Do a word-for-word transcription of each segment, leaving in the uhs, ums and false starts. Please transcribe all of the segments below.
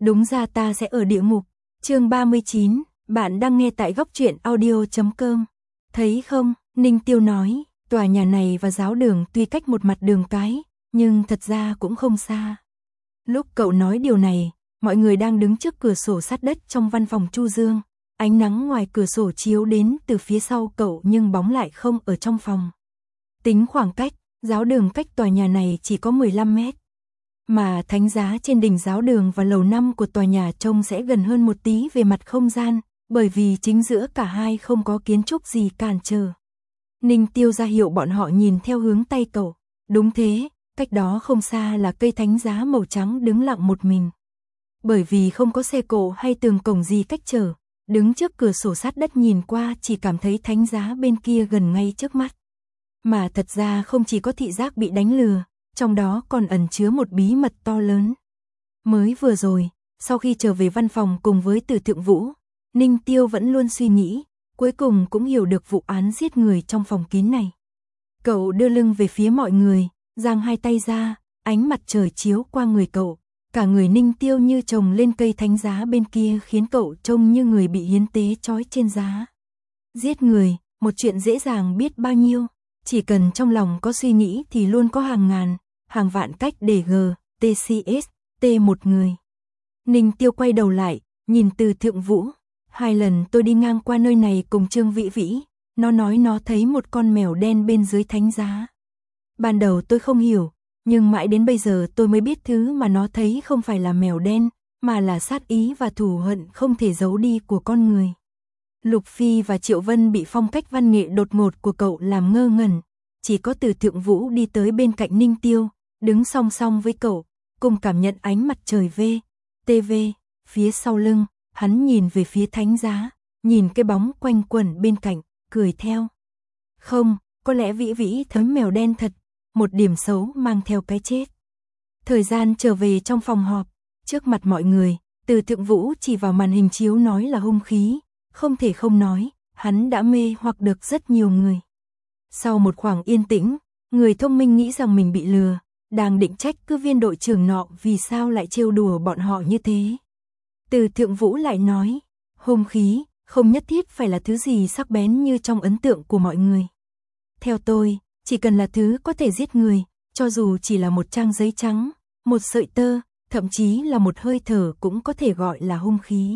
đúng ra ta sẽ ở địa ngục. Chương ba mươi chín, bạn đang nghe tại góc truyện audio chấm com. Thấy không, Ninh Tiêu nói, tòa nhà này và giáo đường tuy cách một mặt đường cái, nhưng thật ra cũng không xa. Lúc cậu nói điều này, mọi người đang đứng trước cửa sổ sát đất trong văn phòng Chu Dương. Ánh nắng ngoài cửa sổ chiếu đến từ phía sau cậu nhưng bóng lại không ở trong phòng. Tính khoảng cách, giáo đường cách tòa nhà này chỉ có mười lăm mét. Mà thánh giá trên đỉnh giáo đường và lầu năm của tòa nhà trông sẽ gần hơn một tí về mặt không gian, bởi vì chính giữa cả hai không có kiến trúc gì cản trở. Ninh Tiêu ra hiệu bọn họ nhìn theo hướng tay cậu. Đúng thế, cách đó không xa là cây thánh giá màu trắng đứng lặng một mình. Bởi vì không có xe cộ hay tường cổng gì cách trở, đứng trước cửa sổ sát đất nhìn qua chỉ cảm thấy thánh giá bên kia gần ngay trước mắt. Mà thật ra không chỉ có thị giác bị đánh lừa, trong đó còn ẩn chứa một bí mật to lớn. Mới vừa rồi, sau khi trở về văn phòng cùng với Từ Thượng Vũ, Ninh Tiêu vẫn luôn suy nghĩ, cuối cùng cũng hiểu được vụ án giết người trong phòng kín này. Cậu đưa lưng về phía mọi người, giang hai tay ra, ánh mặt trời chiếu qua người cậu, cả người Ninh Tiêu như trồng lên cây thánh giá bên kia khiến cậu trông như người bị hiến tế trói trên giá. Giết người, một chuyện dễ dàng biết bao nhiêu, chỉ cần trong lòng có suy nghĩ thì luôn có hàng ngàn, hàng vạn cách để G, T C S, T một người. Ninh Tiêu quay đầu lại, nhìn Từ Thượng Vũ. Hai lần tôi đi ngang qua nơi này cùng Trương Vĩ Vĩ, nó nói nó thấy một con mèo đen bên dưới thánh giá. Ban đầu tôi không hiểu, nhưng mãi đến bây giờ tôi mới biết thứ mà nó thấy không phải là mèo đen, mà là sát ý và thù hận không thể giấu đi của con người. Lục Phi và Triệu Vân bị phong cách văn nghệ đột ngột của cậu làm ngơ ngẩn, chỉ có Từ Thượng Vũ đi tới bên cạnh Ninh Tiêu, đứng song song với cậu, cùng cảm nhận ánh mặt trời V, T V, phía sau lưng, hắn nhìn về phía thánh giá, nhìn cái bóng quanh quẩn bên cạnh, cười theo. Không, có lẽ Vĩ Vĩ thấm mèo đen thật, một điểm xấu mang theo cái chết. Thời gian trở về trong phòng họp, trước mặt mọi người, Từ Thượng Vũ chỉ vào màn hình chiếu nói là hung khí, không thể không nói, hắn đã mê hoặc được rất nhiều người. Sau một khoảng yên tĩnh, người thông minh nghĩ rằng mình bị lừa, đang định trách cứ viên đội trưởng nọ vì sao lại trêu đùa bọn họ như thế. Từ Thượng Vũ lại nói, hung khí, không nhất thiết phải là thứ gì sắc bén như trong ấn tượng của mọi người. Theo tôi, chỉ cần là thứ có thể giết người, cho dù chỉ là một trang giấy trắng, một sợi tơ, thậm chí là một hơi thở cũng có thể gọi là hung khí.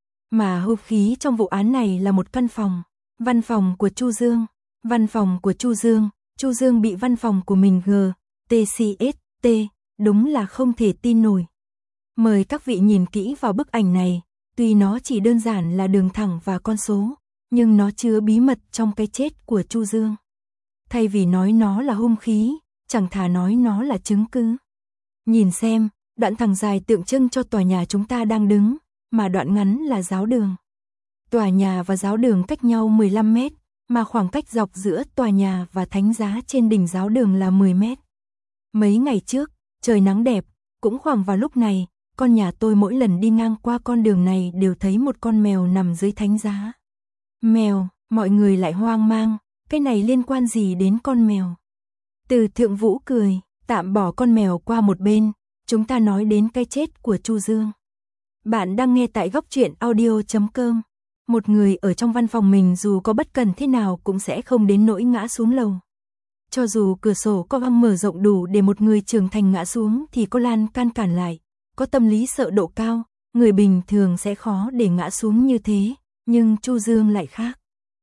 Mà hung khí trong vụ án này là một căn phòng, văn phòng của Chu Dương, văn phòng của Chu Dương, Chu Dương bị văn phòng của mình G, T C S, T, đúng là không thể tin nổi. Mời các vị nhìn kỹ vào bức ảnh này, tuy nó chỉ đơn giản là đường thẳng và con số, nhưng nó chứa bí mật trong cái chết của Chu Dương. Thay vì nói nó là hung khí, chẳng thà nói nó là chứng cứ. Nhìn xem, đoạn thẳng dài tượng trưng cho tòa nhà chúng ta đang đứng, mà đoạn ngắn là giáo đường. Tòa nhà và giáo đường cách nhau mười lăm mét, mà khoảng cách dọc giữa tòa nhà và thánh giá trên đỉnh giáo đường là mười mét. Mấy ngày trước, trời nắng đẹp, cũng khoảng vào lúc này, con nhà tôi mỗi lần đi ngang qua con đường này đều thấy một con mèo nằm dưới thánh giá. Mèo, mọi người lại hoang mang, cái này liên quan gì đến con mèo? Từ Thượng Vũ cười, tạm bỏ con mèo qua một bên, chúng ta nói đến cái chết của Chu Dương. Bạn đang nghe tại góc truyện audio chấm com. Một người ở trong văn phòng mình dù có bất cần thế nào cũng sẽ không đến nỗi ngã xuống lầu. Cho dù cửa sổ có găng mở rộng đủ để một người trưởng thành ngã xuống thì có lan can cản lại. Có tâm lý sợ độ cao, người bình thường sẽ khó để ngã xuống như thế, nhưng Chu Dương lại khác.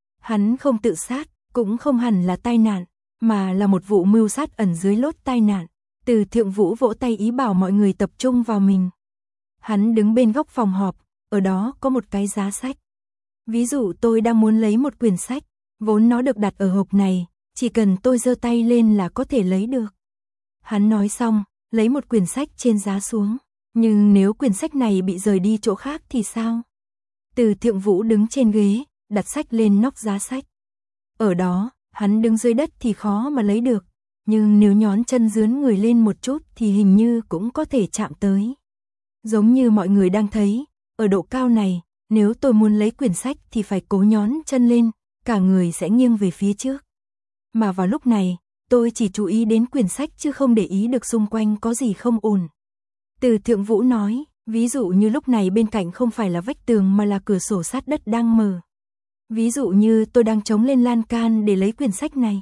Hắn không tự sát, cũng không hẳn là tai nạn, mà là một vụ mưu sát ẩn dưới lốt tai nạn. Từ Thượng Vũ vỗ tay ý bảo mọi người tập trung vào mình. Hắn đứng bên góc phòng họp, ở đó có một cái giá sách. Ví dụ tôi đang muốn lấy một quyển sách, vốn nó được đặt ở hộp này, chỉ cần tôi giơ tay lên là có thể lấy được. Hắn nói xong, lấy một quyển sách trên giá xuống. Nhưng nếu quyển sách này bị rời đi chỗ khác thì sao? Từ Thượng Vũ đứng trên ghế, đặt sách lên nóc giá sách. Ở đó, hắn đứng dưới đất thì khó mà lấy được, nhưng nếu nhón chân dướn người lên một chút thì hình như cũng có thể chạm tới. Giống như mọi người đang thấy, ở độ cao này, nếu tôi muốn lấy quyển sách thì phải cố nhón chân lên, cả người sẽ nghiêng về phía trước. Mà vào lúc này, tôi chỉ chú ý đến quyển sách chứ không để ý được xung quanh có gì không ổn. Từ Thượng Vũ nói, Ví dụ như lúc này bên cạnh không phải là vách tường mà là cửa sổ sát đất đang mở. Ví dụ như tôi đang chống lên lan can để lấy quyển sách này.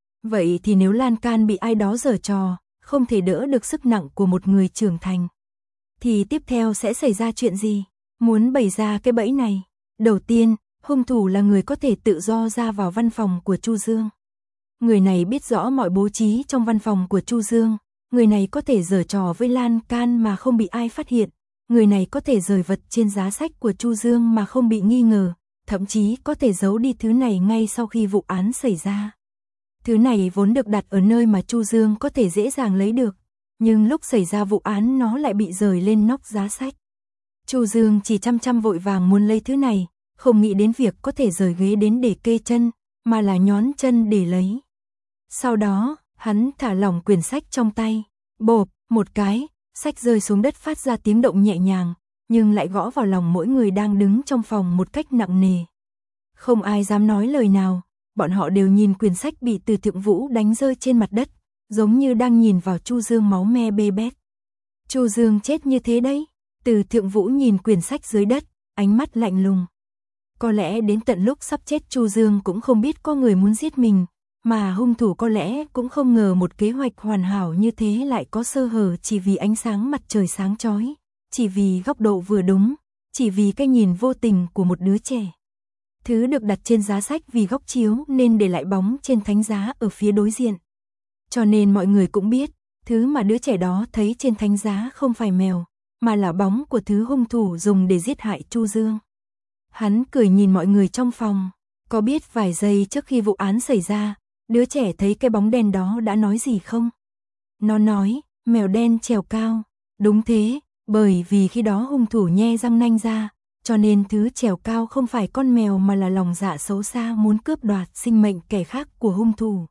Vậy thì nếu lan can bị ai đó giở trò, không thể đỡ được sức nặng của một người trưởng thành, thì tiếp theo sẽ xảy ra chuyện gì? Muốn bày ra cái bẫy này, đầu tiên, hung thủ là người có thể tự do ra vào văn phòng của Chu Dương. Người này biết rõ mọi bố trí trong văn phòng của Chu Dương, người này có thể giở trò với lan can mà không bị ai phát hiện, người này có thể rời vật trên giá sách của Chu Dương mà không bị nghi ngờ, thậm chí có thể giấu đi thứ này ngay sau khi vụ án xảy ra. Thứ này vốn được đặt ở nơi mà Chu Dương có thể dễ dàng lấy được, nhưng lúc xảy ra vụ án nó lại bị rời lên nóc giá sách. Chu Dương chỉ chăm chăm vội vàng muốn lấy thứ này, không nghĩ đến việc có thể rời ghế đến để kê chân, mà là nhón chân để lấy. Sau đó, hắn thả lỏng quyển sách trong tay, bộp, một cái, sách rơi xuống đất phát ra tiếng động nhẹ nhàng, nhưng lại gõ vào lòng mỗi người đang đứng trong phòng một cách nặng nề. Không ai dám nói lời nào, bọn họ đều nhìn quyển sách bị Từ Thượng Vũ đánh rơi trên mặt đất, giống như đang nhìn vào Chu Dương máu me bê bết. Chu Dương chết như thế đấy. Từ Thượng Vũ nhìn quyển sách dưới đất, ánh mắt lạnh lùng. Có lẽ đến tận lúc sắp chết Chu Dương cũng không biết có người muốn giết mình, mà hung thủ có lẽ cũng không ngờ một kế hoạch hoàn hảo như thế lại có sơ hở chỉ vì ánh sáng mặt trời sáng chói, chỉ vì góc độ vừa đúng, chỉ vì cái nhìn vô tình của một đứa trẻ. Thứ được đặt trên giá sách vì góc chiếu nên để lại bóng trên thánh giá ở phía đối diện. Cho nên mọi người cũng biết, thứ mà đứa trẻ đó thấy trên thánh giá không phải mèo, mà là bóng của thứ hung thủ dùng để giết hại Chu Dương. Hắn cười nhìn mọi người trong phòng, có biết vài giây trước khi vụ án xảy ra, đứa trẻ thấy cái bóng đen đó đã nói gì không? Nó nói, mèo đen trèo cao. Đúng thế, bởi vì khi đó hung thủ nhe răng nanh ra, cho nên thứ trèo cao không phải con mèo mà là lòng dạ xấu xa muốn cướp đoạt sinh mệnh kẻ khác của hung thủ.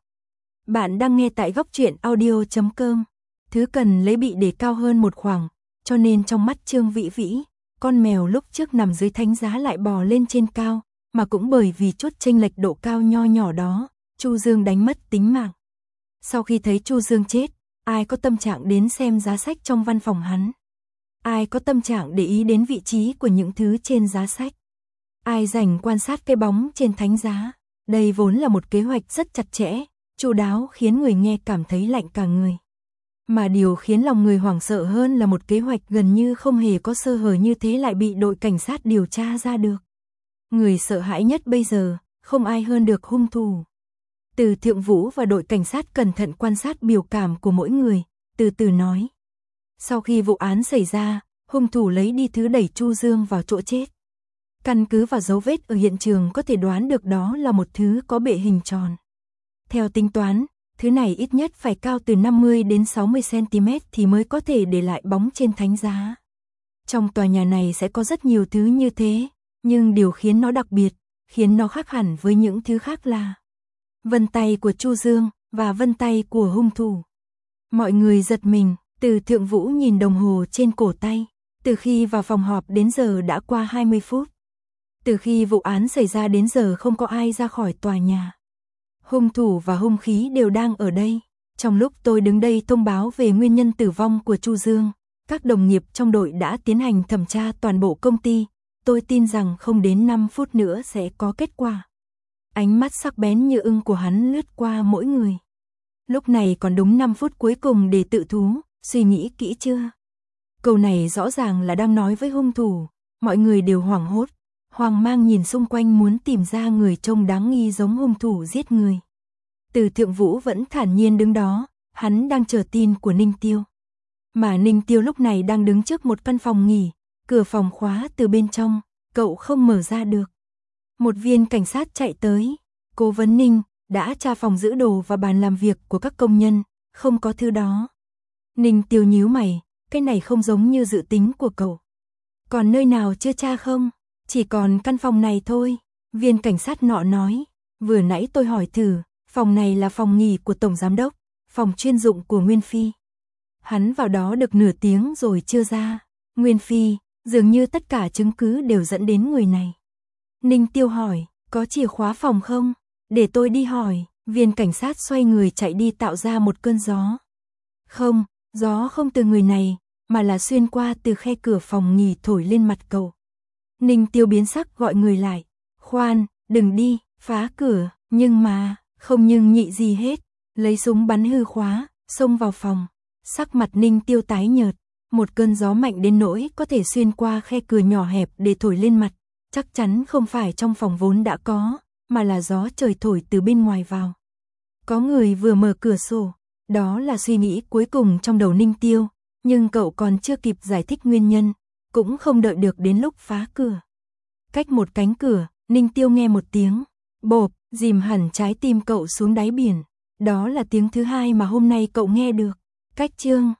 Bạn đang nghe tại góc truyện audio chấm com. Thứ cần lấy bị để cao hơn một khoảng, cho nên trong mắt Trương Vĩ Vĩ, con mèo lúc trước nằm dưới thánh giá lại bò lên trên cao, mà cũng bởi vì chút chênh lệch độ cao nho nhỏ đó, Chu Dương đánh mất tính mạng. Sau khi thấy Chu Dương chết, ai có tâm trạng đến xem giá sách trong văn phòng hắn? Ai có tâm trạng để ý đến vị trí của những thứ trên giá sách? Ai rảnh quan sát cái bóng trên thánh giá? Đây vốn là một kế hoạch rất chặt chẽ, chu đáo khiến người nghe cảm thấy lạnh cả người. Mà điều khiến lòng người hoảng sợ hơn là một kế hoạch gần như không hề có sơ hở như thế lại bị đội cảnh sát điều tra ra được. Người sợ hãi nhất bây giờ, không ai hơn được hung thủ. Từ Thượng Vũ và đội cảnh sát cẩn thận quan sát biểu cảm của mỗi người, từ từ nói. Sau khi vụ án xảy ra, hung thủ lấy đi thứ đẩy Chu Dương vào chỗ chết. Căn cứ vào dấu vết ở hiện trường có thể đoán được đó là một thứ có bệ hình tròn. Theo tính toán, thứ này ít nhất phải cao từ năm mươi đến sáu mươi xăng-ti-mét thì mới có thể để lại bóng trên thánh giá. Trong tòa nhà này sẽ có rất nhiều thứ như thế, nhưng điều khiến nó đặc biệt, khiến nó khác hẳn với những thứ khác là vân tay của Chu Dương và vân tay của hung thủ. Mọi người giật mình, Từ Thượng Vũ nhìn đồng hồ trên cổ tay, từ khi vào phòng họp đến giờ đã qua hai mươi phút. Từ khi vụ án xảy ra đến giờ không có ai ra khỏi tòa nhà. Hung thủ và hung khí đều đang ở đây. Trong lúc tôi đứng đây thông báo về nguyên nhân tử vong của Chu Dương, các đồng nghiệp trong đội đã tiến hành thẩm tra toàn bộ công ty. Tôi tin rằng không đến năm phút nữa sẽ có kết quả. Ánh mắt sắc bén như ưng của hắn lướt qua mỗi người. Lúc này còn đúng năm phút cuối cùng để tự thú, suy nghĩ kỹ chưa? Câu này rõ ràng là đang nói với hung thủ. Mọi người đều hoảng hốt, hoang mang nhìn xung quanh muốn tìm ra người trông đáng nghi giống hung thủ giết người. Từ Thượng Vũ vẫn thản nhiên đứng đó, hắn đang chờ tin của Ninh Tiêu. Mà Ninh Tiêu lúc này đang đứng trước một căn phòng nghỉ, cửa phòng khóa từ bên trong, cậu không mở ra được. Một viên cảnh sát chạy tới, cố vấn Ninh, đã tra phòng giữ đồ và bàn làm việc của các công nhân, không có thứ đó. Ninh Tiêu nhíu mày, cái này không giống như dự tính của cậu. Còn nơi nào chưa tra không? Chỉ còn căn phòng này thôi, viên cảnh sát nọ nói. Vừa nãy tôi hỏi thử, phòng này là phòng nghỉ của Tổng Giám Đốc, phòng chuyên dụng của Nguyên Phi. Hắn vào đó được nửa tiếng rồi chưa ra. Nguyên Phi, dường như tất cả chứng cứ đều dẫn đến người này. Ninh Tiêu hỏi, có chìa khóa phòng không? Để tôi đi hỏi. Viên cảnh sát xoay người chạy đi tạo ra một cơn gió. Không, gió không từ người này, mà là xuyên qua từ khe cửa phòng nghỉ thổi lên mặt cậu. Ninh Tiêu biến sắc gọi người lại. Khoan, đừng đi, phá cửa, nhưng mà, không nhưng nhị gì hết, lấy súng bắn hư khóa, xông vào phòng. Sắc mặt Ninh Tiêu tái nhợt, một cơn gió mạnh đến nỗi có thể xuyên qua khe cửa nhỏ hẹp để thổi lên mặt, chắc chắn không phải trong phòng vốn đã có, mà là gió trời thổi từ bên ngoài vào. Có người vừa mở cửa sổ, đó là suy nghĩ cuối cùng trong đầu Ninh Tiêu, nhưng cậu còn chưa kịp giải thích nguyên nhân, cũng không đợi được đến lúc phá cửa. Cách một cánh cửa, Ninh Tiêu nghe một tiếng bộp, dìm hẳn trái tim cậu xuống đáy biển. Đó là tiếng thứ hai mà hôm nay cậu nghe được. Cách chương